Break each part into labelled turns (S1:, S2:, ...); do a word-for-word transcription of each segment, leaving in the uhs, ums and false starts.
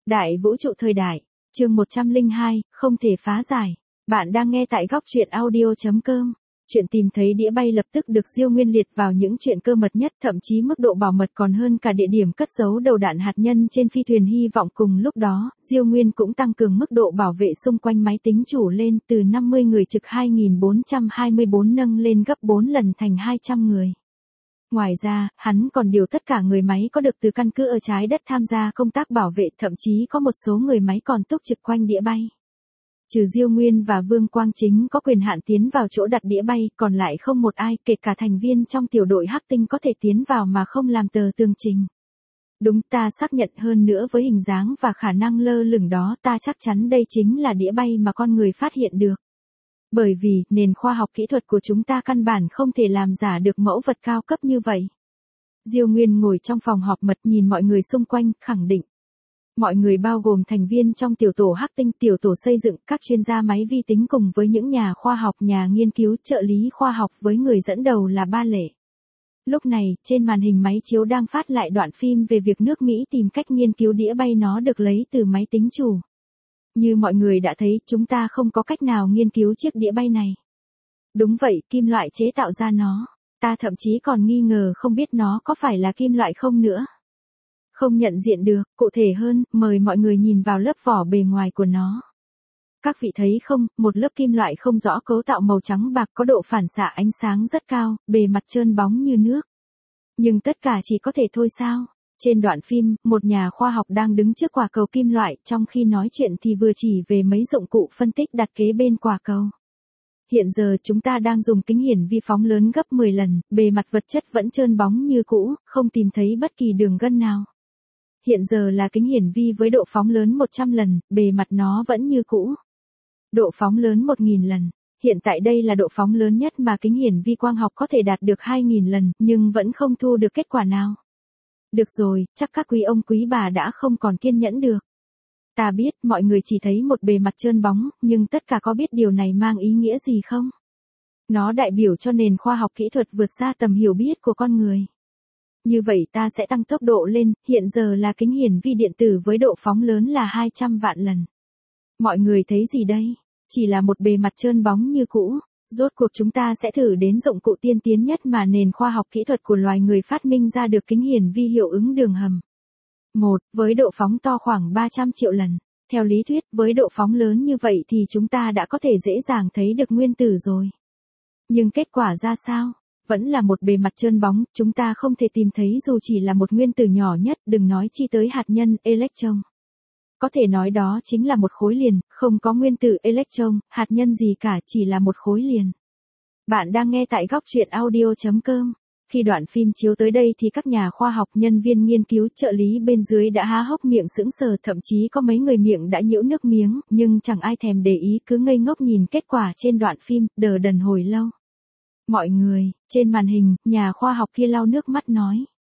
S1: Đại vũ trụ thời đại, chương một trăm lẻ hai, không thể phá giải. Bạn đang nghe tại góc truyện audio chấm com. Chuyện tìm thấy đĩa bay lập tức được Diêu Nguyên liệt vào những chuyện cơ mật nhất, thậm chí mức độ bảo mật còn hơn cả địa điểm cất giấu đầu đạn hạt nhân trên phi thuyền hy vọng. Cùng lúc đó, Diêu Nguyên cũng tăng cường mức độ bảo vệ xung quanh máy tính chủ lên, từ năm mươi người trực hai nghìn bốn trăm hai mươi bốn nâng lên gấp bốn lần thành hai trăm người. Ngoài ra, hắn còn điều tất cả người máy có được từ căn cứ ở trái đất tham gia công tác bảo vệ, thậm chí có một số người máy còn túc trực quanh đĩa bay. Trừ Diêu Nguyên và Vương Quang Chính có quyền hạn tiến vào chỗ đặt đĩa bay, còn lại không một ai, kể cả thành viên trong tiểu đội Hắc Tinh có thể tiến vào mà không làm tờ tường trình. Đúng, ta xác nhận, hơn nữa với hình dáng và khả năng lơ lửng đó, ta chắc chắn đây chính là đĩa bay mà con người phát hiện được. Bởi vì, nền khoa học kỹ thuật của chúng ta căn bản không thể làm giả được mẫu vật cao cấp như vậy. Diêu Nguyên ngồi trong phòng họp mật nhìn mọi người xung quanh, khẳng định. Mọi người bao gồm thành viên trong tiểu tổ Hắc Tinh, tiểu tổ xây dựng, các chuyên gia máy vi tính cùng với những nhà khoa học, nhà nghiên cứu, trợ lý khoa học với người dẫn đầu là Ba Lệ. Lúc này, trên màn hình máy chiếu đang phát lại đoạn phim về việc nước Mỹ tìm cách nghiên cứu đĩa bay, nó được lấy từ máy tính chủ. Như mọi người đã thấy, chúng ta không có cách nào nghiên cứu chiếc đĩa bay này. Đúng vậy, kim loại chế tạo ra nó. Ta thậm chí còn nghi ngờ không biết nó có phải là kim loại không nữa. Không nhận diện được, cụ thể hơn, mời mọi người nhìn vào lớp vỏ bề ngoài của nó. Các vị thấy không, một lớp kim loại không rõ cấu tạo màu trắng bạc có độ phản xạ ánh sáng rất cao, bề mặt trơn bóng như nước. Nhưng tất cả chỉ có thể thôi sao? Trên đoạn phim, một nhà khoa học đang đứng trước quả cầu kim loại, trong khi nói chuyện thì vừa chỉ về mấy dụng cụ phân tích đặt kế bên quả cầu. Hiện giờ chúng ta đang dùng kính hiển vi phóng lớn gấp mười lần, bề mặt vật chất vẫn trơn bóng như cũ, không tìm thấy bất kỳ đường gân nào. Hiện giờ là kính hiển vi với độ phóng lớn một trăm lần, bề mặt nó vẫn như cũ. Độ phóng lớn một nghìn lần. Hiện tại đây là độ phóng lớn nhất mà kính hiển vi quang học có thể đạt được hai nghìn lần, nhưng vẫn không thu được kết quả nào. Được rồi, chắc các quý ông quý bà đã không còn kiên nhẫn được. Ta biết, mọi người chỉ thấy một bề mặt trơn bóng, nhưng tất cả có biết điều này mang ý nghĩa gì không? Nó đại biểu cho nền khoa học kỹ thuật vượt xa tầm hiểu biết của con người. Như vậy ta sẽ tăng tốc độ lên, hiện giờ là kính hiển vi điện tử với độ phóng lớn là hai trăm vạn lần. Mọi người thấy gì đây? Chỉ là một bề mặt trơn bóng như cũ. Rốt cuộc chúng ta sẽ thử đến dụng cụ tiên tiến nhất mà nền khoa học kỹ thuật của loài người phát minh ra được, kính hiển vi hiệu ứng đường hầm. Một, với độ phóng to khoảng ba trăm triệu lần. Theo lý thuyết, với độ phóng lớn như vậy thì chúng ta đã có thể dễ dàng thấy được nguyên tử rồi. Nhưng kết quả ra sao? Vẫn là một bề mặt trơn bóng, chúng ta không thể tìm thấy dù chỉ là một nguyên tử nhỏ nhất, đừng nói chi tới hạt nhân, electron. Có thể nói đó chính là một khối liền, không có nguyên tử electron, hạt nhân gì cả, chỉ là một khối liền. Bạn đang nghe tại góc truyện audio chấm com. Khi đoạn phim chiếu tới đây thì các nhà khoa học, nhân viên nghiên cứu, trợ lý bên dưới đã há hốc miệng sững sờ, thậm chí có mấy người miệng đã nhiễu nước miếng, nhưng chẳng ai thèm để ý, cứ ngây ngốc nhìn kết quả trên đoạn phim, đờ đần hồi lâu. Mọi người, trên màn hình, nhà khoa học kia lau nước mắt nói.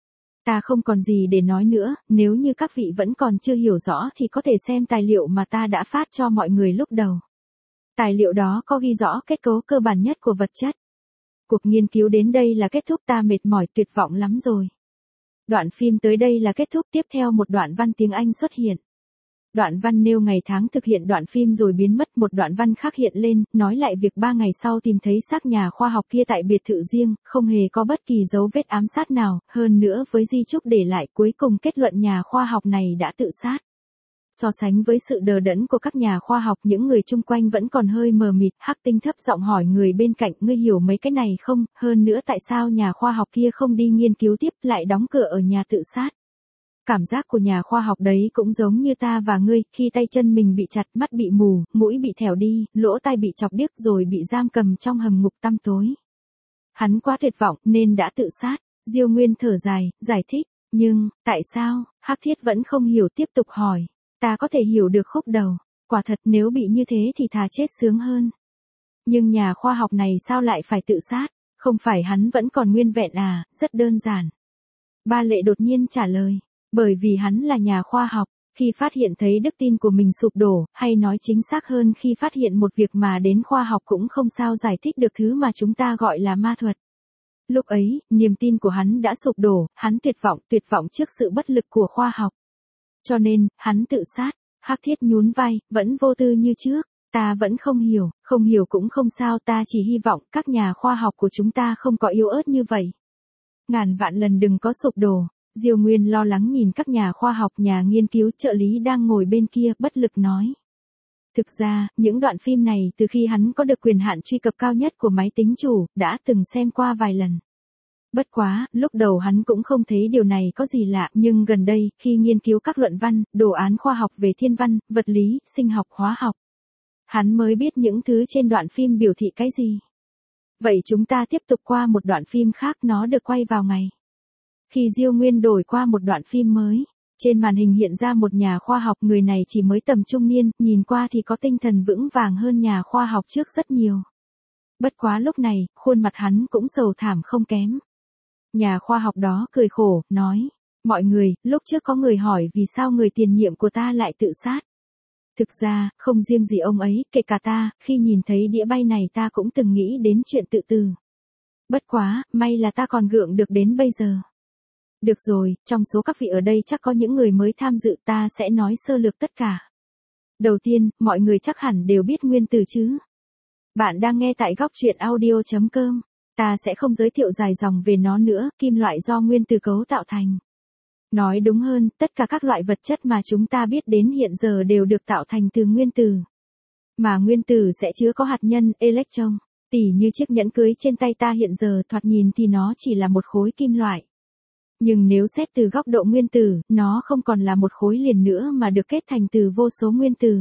S1: Ta không còn gì để nói nữa, nếu như các vị vẫn còn chưa hiểu rõ thì có thể xem tài liệu mà ta đã phát cho mọi người lúc đầu. Tài liệu đó có ghi rõ kết cấu cơ bản nhất của vật chất. Cuộc nghiên cứu đến đây là kết thúc, ta mệt mỏi tuyệt vọng lắm rồi. Đoạn phim tới đây là kết thúc, tiếp theo một đoạn văn tiếng Anh xuất hiện. Đoạn văn nêu ngày tháng thực hiện đoạn phim rồi biến mất, một đoạn văn khác hiện lên, nói lại việc ba ngày sau tìm thấy xác nhà khoa học kia tại biệt thự riêng, không hề có bất kỳ dấu vết ám sát nào, hơn nữa với di chúc để lại, cuối cùng kết luận nhà khoa học này đã tự sát. So sánh với sự đờ đẫn của các nhà khoa học, những người chung quanh vẫn còn hơi mờ mịt. Hắc Tinh thấp giọng hỏi người bên cạnh, ngươi hiểu mấy cái này không, hơn nữa tại sao nhà khoa học kia không đi nghiên cứu tiếp, lại đóng cửa ở nhà tự sát. Cảm giác của nhà khoa học đấy cũng giống như ta và ngươi, khi tay chân mình bị chặt, mắt bị mù, mũi bị thẻo đi, lỗ tai bị chọc điếc rồi bị giam cầm trong hầm ngục tăm tối. Hắn quá tuyệt vọng nên đã tự sát. Diêu Nguyên thở dài, giải thích, nhưng, tại sao? Hắc Thiết vẫn không hiểu, tiếp tục hỏi. Ta có thể hiểu được khúc đầu, quả thật nếu bị như thế thì thà chết sướng hơn. Nhưng nhà khoa học này sao lại phải tự sát, không phải hắn vẫn còn nguyên vẹn à, rất đơn giản. Ba Lệ đột nhiên trả lời, bởi vì hắn là nhà khoa học, khi phát hiện thấy đức tin của mình sụp đổ, hay nói chính xác hơn khi phát hiện một việc mà đến khoa học cũng không sao giải thích được, thứ mà chúng ta gọi là ma thuật. Lúc ấy, niềm tin của hắn đã sụp đổ, hắn tuyệt vọng, tuyệt vọng trước sự bất lực của khoa học. Cho nên, hắn tự sát. Hắc Thiết nhún vai, vẫn vô tư như trước. Ta vẫn không hiểu, không hiểu cũng không sao, ta chỉ hy vọng các nhà khoa học của chúng ta không có yếu ớt như vậy. Ngàn vạn lần đừng có sụp đổ. Diêu Nguyên lo lắng nhìn các nhà khoa học, nhà nghiên cứu, trợ lý đang ngồi bên kia, bất lực nói. Thực ra, những đoạn phim này từ khi hắn có được quyền hạn truy cập cao nhất của máy tính chủ, đã từng xem qua vài lần. Bất quá, lúc đầu hắn cũng không thấy điều này có gì lạ, nhưng gần đây, khi nghiên cứu các luận văn, đồ án khoa học về thiên văn, vật lý, sinh học, hóa học, hắn mới biết những thứ trên đoạn phim biểu thị cái gì. Vậy chúng ta tiếp tục qua một đoạn phim khác, nó được quay vào ngày. Khi Diêu Nguyên đổi qua một đoạn phim mới, trên màn hình hiện ra một nhà khoa học, người này chỉ mới tầm trung niên, nhìn qua thì có tinh thần vững vàng hơn nhà khoa học trước rất nhiều. Bất quá lúc này, khuôn mặt hắn cũng sầu thảm không kém. Nhà khoa học đó cười khổ, nói, mọi người, lúc trước có người hỏi vì sao người tiền nhiệm của ta lại tự sát. Thực ra, không riêng gì ông ấy, kể cả ta, khi nhìn thấy đĩa bay này ta cũng từng nghĩ đến chuyện tự tử. Bất quá, may là ta còn gượng được đến bây giờ. Được rồi, trong số các vị ở đây chắc có những người mới tham dự, ta sẽ nói sơ lược tất cả. Đầu tiên, mọi người chắc hẳn đều biết nguyên tử chứ. Bạn đang nghe tại góc truyện audio chấm com. Ta sẽ không giới thiệu dài dòng về nó nữa, kim loại do nguyên tử cấu tạo thành. Nói đúng hơn, tất cả các loại vật chất mà chúng ta biết đến hiện giờ đều được tạo thành từ nguyên tử. Mà nguyên tử sẽ chứa có hạt nhân, electron. Tỉ như chiếc nhẫn cưới trên tay ta hiện giờ, thoạt nhìn thì nó chỉ là một khối kim loại. Nhưng nếu xét từ góc độ nguyên tử, nó không còn là một khối liền nữa mà được kết thành từ vô số nguyên tử.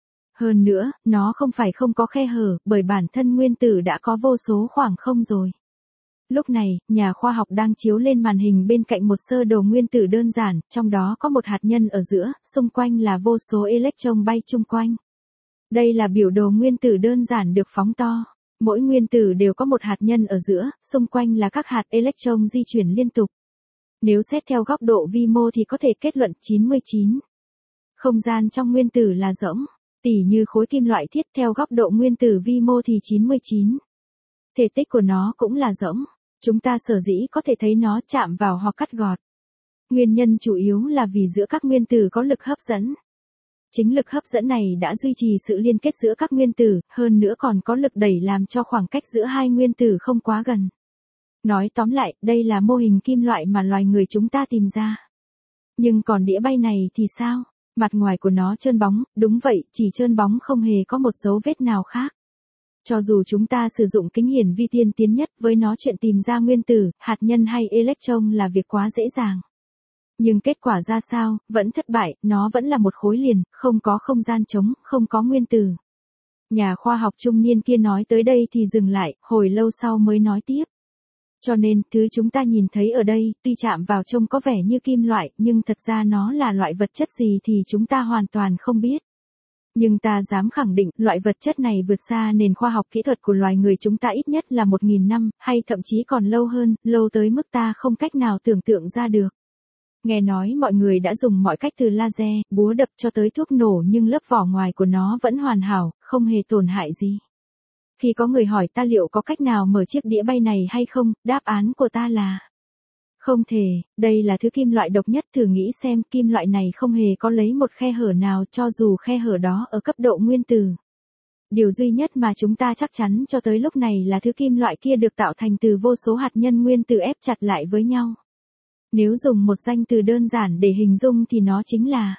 S1: Hơn nữa, nó không phải không có khe hở, bởi bản thân nguyên tử đã có vô số khoảng không rồi. Lúc này, nhà khoa học đang chiếu lên màn hình bên cạnh một sơ đồ nguyên tử đơn giản, trong đó có một hạt nhân ở giữa, xung quanh là vô số electron bay chung quanh. Đây là biểu đồ nguyên tử đơn giản được phóng to. Mỗi nguyên tử đều có một hạt nhân ở giữa, xung quanh là các hạt electron di chuyển liên tục. Nếu xét theo góc độ vi mô thì có thể kết luận chín mươi chín. Không gian trong nguyên tử là rỗng. Tỉ như khối kim loại thiết, theo góc độ nguyên tử vi mô thì chín mươi chín. Thể tích của nó cũng là rỗng. Chúng ta sở dĩ có thể thấy nó chạm vào hoặc cắt gọt. Nguyên nhân chủ yếu là vì giữa các nguyên tử có lực hấp dẫn. Chính lực hấp dẫn này đã duy trì sự liên kết giữa các nguyên tử, hơn nữa còn có lực đẩy làm cho khoảng cách giữa hai nguyên tử không quá gần. Nói tóm lại, đây là mô hình kim loại mà loài người chúng ta tìm ra. Nhưng còn đĩa bay này thì sao? Mặt ngoài của nó trơn bóng, đúng vậy, chỉ trơn bóng không hề có một dấu vết nào khác. Cho dù chúng ta sử dụng kính hiển vi tiên tiến nhất, với nó chuyện tìm ra nguyên tử, hạt nhân hay electron là việc quá dễ dàng. Nhưng kết quả ra sao, vẫn thất bại, nó vẫn là một khối liền, không có không gian trống, không có nguyên tử. Nhà khoa học trung niên kia nói tới đây thì dừng lại, hồi lâu sau mới nói tiếp. Cho nên, thứ chúng ta nhìn thấy ở đây, tuy chạm vào trông có vẻ như kim loại, nhưng thật ra nó là loại vật chất gì thì chúng ta hoàn toàn không biết. Nhưng ta dám khẳng định, loại vật chất này vượt xa nền khoa học kỹ thuật của loài người chúng ta ít nhất là một nghìn năm, hay thậm chí còn lâu hơn, lâu tới mức ta không cách nào tưởng tượng ra được. Nghe nói mọi người đã dùng mọi cách từ laser, búa đập cho tới thuốc nổ, nhưng lớp vỏ ngoài của nó vẫn hoàn hảo, không hề tổn hại gì. Khi có người hỏi ta liệu có cách nào mở chiếc đĩa bay này hay không, đáp án của ta là không thể, đây là thứ kim loại độc nhất, thử nghĩ xem, kim loại này không hề có lấy một khe hở nào, cho dù khe hở đó ở cấp độ nguyên tử. Điều duy nhất mà chúng ta chắc chắn cho tới lúc này là thứ kim loại kia được tạo thành từ vô số hạt nhân nguyên tử ép chặt lại với nhau. Nếu dùng một danh từ đơn giản để hình dung thì nó chính là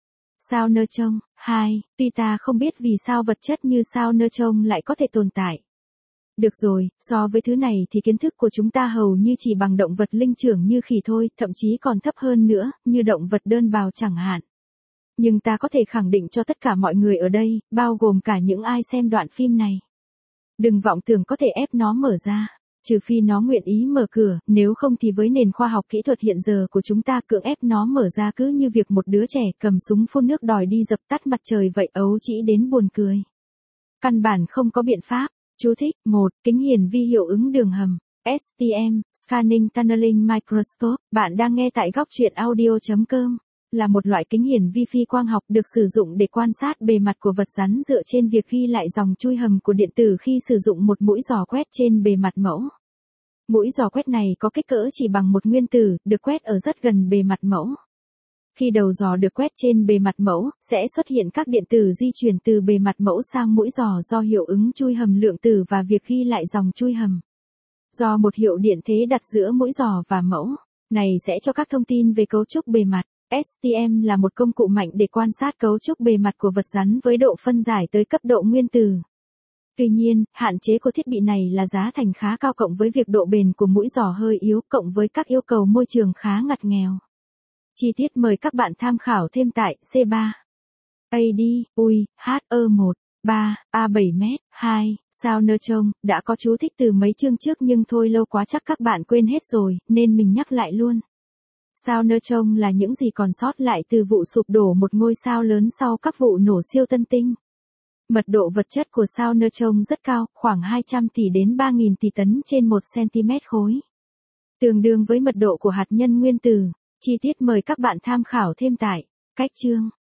S1: sao neutron. Hai, tuy ta không biết vì sao vật chất như sao neutron lại có thể tồn tại. Được rồi, so với thứ này thì kiến thức của chúng ta hầu như chỉ bằng động vật linh trưởng như khỉ thôi, thậm chí còn thấp hơn nữa, như động vật đơn bào chẳng hạn. Nhưng ta có thể khẳng định cho tất cả mọi người ở đây, bao gồm cả những ai xem đoạn phim này. Đừng vọng tưởng có thể ép nó mở ra. Trừ phi nó nguyện ý mở cửa, nếu không thì với nền khoa học kỹ thuật hiện giờ của chúng ta, cưỡng ép nó mở ra cứ như việc một đứa trẻ cầm súng phun nước đòi đi dập tắt mặt trời vậy, ấu chỉ đến buồn cười. Căn bản không có biện pháp. Chú thích, một. Kính hiển vi hiệu ứng đường hầm. ét tê em, Scanning Tunneling Microscope. Bạn đang nghe tại góc truyện audio chấm com. Là một loại kính hiển vi phi quang học được sử dụng để quan sát bề mặt của vật rắn dựa trên việc ghi lại dòng chui hầm của điện tử khi sử dụng một mũi giò quét trên bề mặt mẫu. Mũi giò quét này có kích cỡ chỉ bằng một nguyên tử, được quét ở rất gần bề mặt mẫu. Khi đầu giò được quét trên bề mặt mẫu, sẽ xuất hiện các điện tử di chuyển từ bề mặt mẫu sang mũi giò do hiệu ứng chui hầm lượng tử và việc ghi lại dòng chui hầm. Do một hiệu điện thế đặt giữa mũi giò và mẫu, này sẽ cho các thông tin về cấu trúc bề mặt. ét tê em là một công cụ mạnh để quan sát cấu trúc bề mặt của vật rắn với độ phân giải tới cấp độ nguyên tử. Tuy nhiên, hạn chế của thiết bị này là giá thành khá cao cộng với việc độ bền của mũi giò hơi yếu cộng với các yêu cầu môi trường khá ngặt nghèo. Chi tiết mời các bạn tham khảo thêm tại C ba. a đê, u i, hát e một, ba, A bảy mét, hai, sao nơ trông, đã có chú thích từ mấy chương trước nhưng thôi lâu quá chắc các bạn quên hết rồi, nên mình nhắc lại luôn. Sao nơ trông là những gì còn sót lại từ vụ sụp đổ một ngôi sao lớn sau các vụ nổ siêu tân tinh. Mật độ vật chất của sao nơ trông rất cao, khoảng hai trăm tỷ đến ba nghìn tỷ tấn trên một xăng-ti-mét khối. Tương đương với mật độ của hạt nhân nguyên tử. Chi tiết mời các bạn tham khảo thêm tại cách chương.